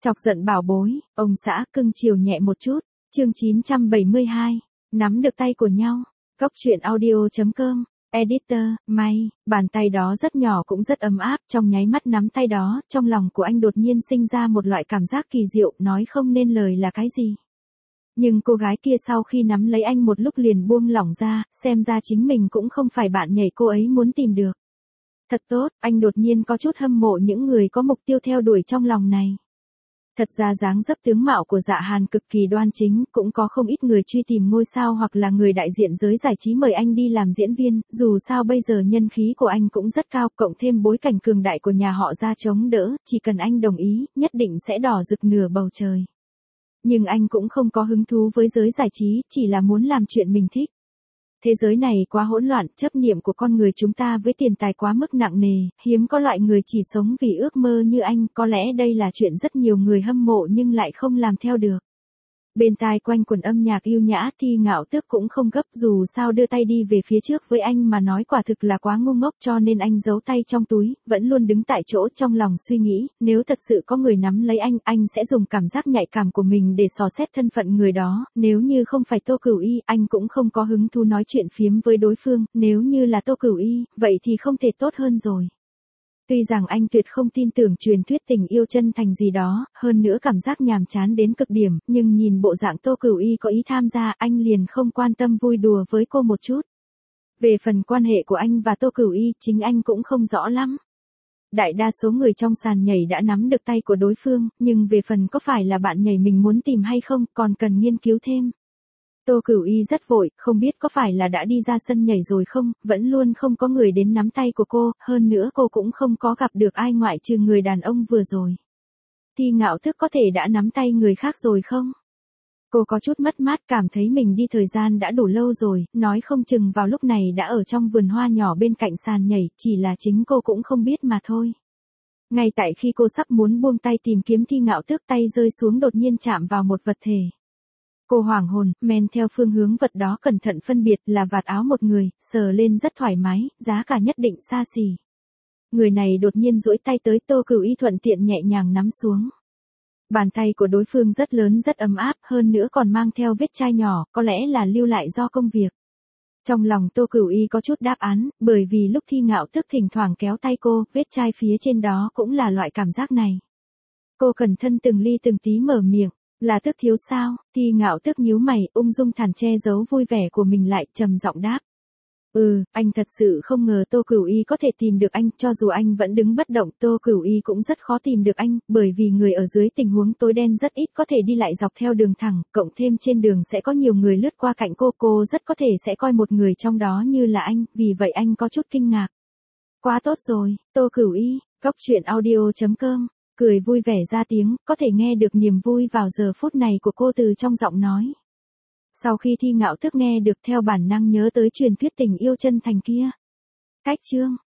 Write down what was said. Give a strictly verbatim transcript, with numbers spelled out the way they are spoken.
Chọc giận bảo bối, ông xã cưng chiều nhẹ một chút. Chương chín trăm bảy mươi hai, nắm được tay của nhau. Cốc truyện audio chấm com. Editor, may, bàn tay đó rất nhỏ cũng rất ấm áp, trong nháy mắt nắm tay đó, trong lòng của anh đột nhiên sinh ra một loại cảm giác kỳ diệu, nói không nên lời là cái gì. Nhưng cô gái kia sau khi nắm lấy anh một lúc liền buông lỏng ra, xem ra chính mình cũng không phải bạn nhảy cô ấy muốn tìm được. Thật tốt, anh đột nhiên có chút hâm mộ những người có mục tiêu theo đuổi trong lòng này. Thật ra dáng dấp tướng mạo của Dạ Hàn cực kỳ đoan chính, cũng có không ít người truy tìm ngôi sao hoặc là người đại diện giới giải trí mời anh đi làm diễn viên, dù sao bây giờ nhân khí của anh cũng rất cao, cộng thêm bối cảnh cường đại của nhà họ Gia chống đỡ, chỉ cần anh đồng ý, nhất định sẽ đỏ rực nửa bầu trời. Nhưng anh cũng không có hứng thú với giới giải trí, chỉ là muốn làm chuyện mình thích. Thế giới này quá hỗn loạn, chấp niệm của con người chúng ta với tiền tài quá mức nặng nề, hiếm có loại người chỉ sống vì ước mơ như anh, có lẽ đây là chuyện rất nhiều người hâm mộ nhưng lại không làm theo được. Bên tai quanh quần âm nhạc yêu nhã, Thi Ngạo Tước cũng không gấp, dù sao đưa tay đi về phía trước với anh mà nói quả thực là quá ngu ngốc, cho nên anh giấu tay trong túi, vẫn luôn đứng tại chỗ trong lòng suy nghĩ, nếu thật sự có người nắm lấy anh, anh sẽ dùng cảm giác nhạy cảm của mình để dò xét thân phận người đó, nếu như không phải Tô Cửu Y, anh cũng không có hứng thú nói chuyện phiếm với đối phương, nếu như là Tô Cửu Y, vậy thì không thể tốt hơn rồi. Tuy rằng anh tuyệt không tin tưởng truyền thuyết tình yêu chân thành gì đó, hơn nữa cảm giác nhàm chán đến cực điểm, nhưng nhìn bộ dạng Tô Cửu Y có ý tham gia, anh liền không quan tâm vui đùa với cô một chút. Về phần quan hệ của anh và Tô Cửu Y, chính anh cũng không rõ lắm. Đại đa số người trong sàn nhảy đã nắm được tay của đối phương, nhưng về phần có phải là bạn nhảy mình muốn tìm hay không, còn cần nghiên cứu thêm. Tô Cửu Y rất vội, không biết có phải là đã đi ra sân nhảy rồi không, vẫn luôn không có người đến nắm tay của cô, hơn nữa cô cũng không có gặp được ai ngoại trừ người đàn ông vừa rồi. Thi Ngạo Tước có thể đã nắm tay người khác rồi không? Cô có chút mất mát, cảm thấy mình đi thời gian đã đủ lâu rồi, nói không chừng vào lúc này đã ở trong vườn hoa nhỏ bên cạnh sàn nhảy, chỉ là chính cô cũng không biết mà thôi. Ngay tại khi cô sắp muốn buông tay tìm kiếm Thi Ngạo Tước, tay rơi xuống đột nhiên chạm vào một vật thể. Cô hoảng hồn, men theo phương hướng vật đó cẩn thận phân biệt là vạt áo một người, sờ lên rất thoải mái, giá cả nhất định xa xỉ. Người này đột nhiên duỗi tay tới, Tô Cửu Y thuận tiện nhẹ nhàng nắm xuống. Bàn tay của đối phương rất lớn rất ấm áp, hơn nữa còn mang theo vết chai nhỏ, có lẽ là lưu lại do công việc. Trong lòng Tô Cửu Y có chút đáp án, bởi vì lúc Thi Ngạo Tước thỉnh thoảng kéo tay cô, vết chai phía trên đó cũng là loại cảm giác này. Cô cẩn thận từng ly từng tí mở miệng. Là Tước thiếu sao? Thi Ngạo Tước nhíu mày, ung dung thản che giấu vui vẻ của mình lại, trầm giọng đáp. Ừ, anh thật sự không ngờ Tô Cửu Y có thể tìm được anh, cho dù anh vẫn đứng bất động, Tô Cửu Y cũng rất khó tìm được anh, bởi vì người ở dưới tình huống tối đen rất ít có thể đi lại dọc theo đường thẳng, cộng thêm trên đường sẽ có nhiều người lướt qua cạnh cô, cô rất có thể sẽ coi một người trong đó như là anh, vì vậy anh có chút kinh ngạc. Quá tốt rồi, Tô Cửu Y, cốc truyện audio chấm com. Cười vui vẻ ra tiếng, có thể nghe được niềm vui vào giờ phút này của cô từ trong giọng nói. Sau khi Thi Ngạo Tước nghe được theo bản năng nhớ tới truyền thuyết tình yêu chân thành kia. Cách chương,